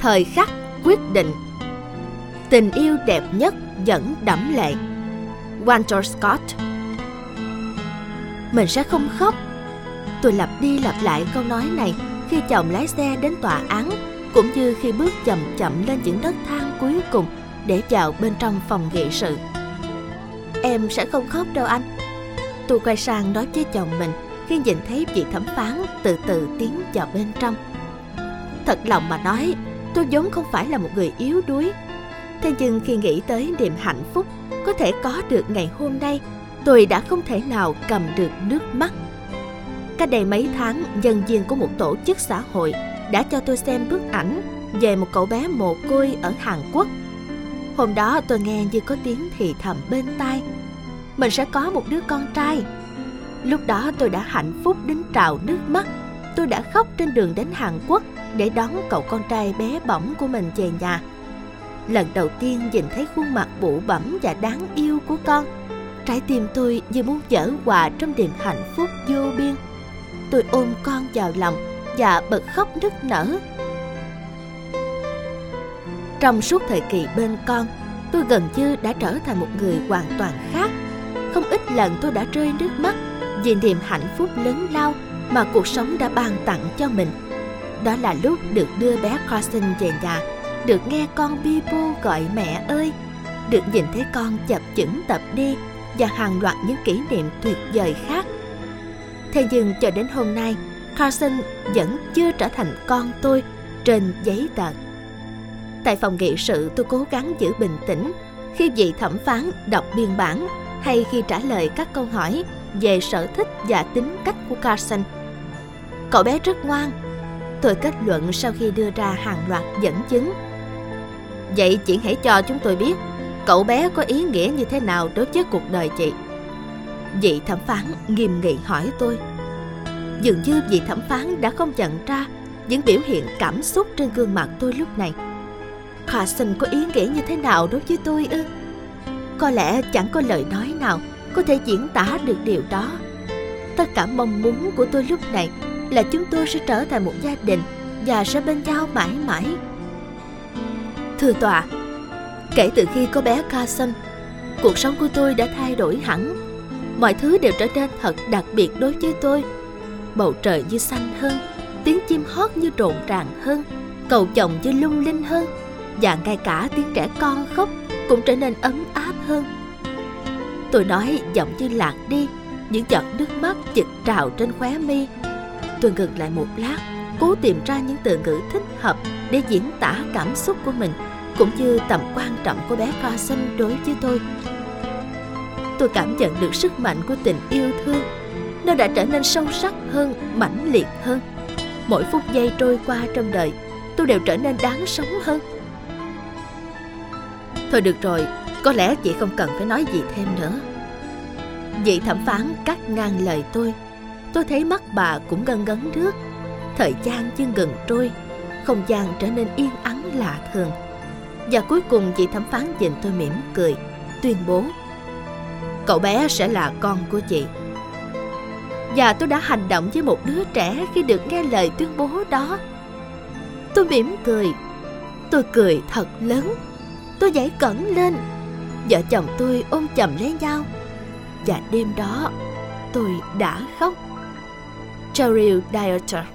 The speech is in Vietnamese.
Thời khắc quyết định. Tình yêu đẹp nhất vẫn đẫm lệ. Walter Scott. Mình sẽ không khóc. Tôi lặp đi lặp lại câu nói này khi chồng lái xe đến tòa án, cũng như khi bước chậm chậm lên những nấc thang cuối cùng để vào bên trong phòng nghị sự. Em sẽ không khóc đâu anh. Tôi quay sang nói với chồng mình khi nhìn thấy vị thẩm phán từ từ tiến vào bên trong. Thật lòng mà nói, tôi vốn không phải là một người yếu đuối. Thế nhưng khi nghĩ tới niềm hạnh phúc có thể có được ngày hôm nay, tôi đã không thể nào cầm được nước mắt. Cách đây mấy tháng, nhân viên của một tổ chức xã hội đã cho tôi xem bức ảnh về một cậu bé mồ côi ở Hàn Quốc. Hôm đó tôi nghe như có tiếng thì thầm bên tai: mình sẽ có một đứa con trai. Lúc đó tôi đã hạnh phúc đến trào nước mắt. Tôi đã khóc trên đường đến Hàn Quốc để đón cậu con trai bé bỏng của mình về nhà. Lần đầu tiên nhìn thấy khuôn mặt bụ bẫm và đáng yêu của con, trái tim tôi như muốn vỡ òa trong niềm hạnh phúc vô biên. Tôi ôm con vào lòng và bật khóc nức nở. Trong suốt thời kỳ bên con, tôi gần như đã trở thành một người hoàn toàn khác. Không ít lần tôi đã rơi nước mắt vì niềm hạnh phúc lớn lao mà cuộc sống đã ban tặng cho mình. Đó là lúc được đưa bé Carson về nhà, được nghe con Bibo gọi mẹ ơi, được nhìn thấy con chập chững tập đi và hàng loạt những kỷ niệm tuyệt vời khác. Thế nhưng cho đến hôm nay, Carson vẫn chưa trở thành con tôi trên giấy tờ. Tại phòng nghị sự, tôi cố gắng giữ bình tĩnh khi vị thẩm phán đọc biên bản hay khi trả lời các câu hỏi về sở thích và tính cách của Carson. Cậu bé rất ngoan, tôi kết luận sau khi đưa ra hàng loạt dẫn chứng. Vậy chị hãy cho chúng tôi biết cậu bé có ý nghĩa như thế nào đối với cuộc đời chị. Vị thẩm phán nghiêm nghị hỏi tôi. Dường như vị thẩm phán đã không nhận ra những biểu hiện cảm xúc trên gương mặt tôi lúc này. Carson có ý nghĩa như thế nào đối với tôi ư? Có lẽ chẳng có lời nói nào có thể diễn tả được điều đó. Tất cả mong muốn của tôi lúc này là chúng tôi sẽ trở thành một gia đình và sẽ bên nhau mãi mãi. Thưa tòa, kể từ khi có bé Carson, cuộc sống của tôi đã thay đổi hẳn. Mọi thứ đều trở nên thật đặc biệt đối với tôi. Bầu trời như xanh hơn, tiếng chim hót như rộn ràng hơn, cầu chồng như lung linh hơn, và ngay cả tiếng trẻ con khóc cũng trở nên ấm áp hơn. Tôi nói giọng như lạc đi, những giọt nước mắt chực trào trên khóe mi. Tôi ngừng lại một lát, cố tìm ra những từ ngữ thích hợp để diễn tả cảm xúc của mình, cũng như tầm quan trọng của bé Carson đối với tôi. Tôi cảm nhận được sức mạnh của tình yêu thương. Nó đã trở nên sâu sắc hơn, mãnh liệt hơn. Mỗi phút giây trôi qua trong đời, tôi đều trở nên đáng sống hơn. Thôi được rồi, có lẽ chị không cần phải nói gì thêm nữa. Vị thẩm phán cắt ngang lời tôi. Tôi thấy mắt bà cũng ngấn ngấn nước. Thời gian như ngừng trôi, không gian trở nên yên ắng lạ thường. Và cuối cùng vị thẩm phán nhìn tôi mỉm cười, tuyên bố: cậu bé sẽ là con của chị. Và tôi đã hành động với một đứa trẻ khi được nghe lời tuyên bố đó. Tôi mỉm cười. Tôi cười thật lớn. Tôi nhảy cẫng lên. Vợ chồng tôi ôm chầm lấy nhau. Và đêm đó tôi đã khóc. Cheryl Dieter.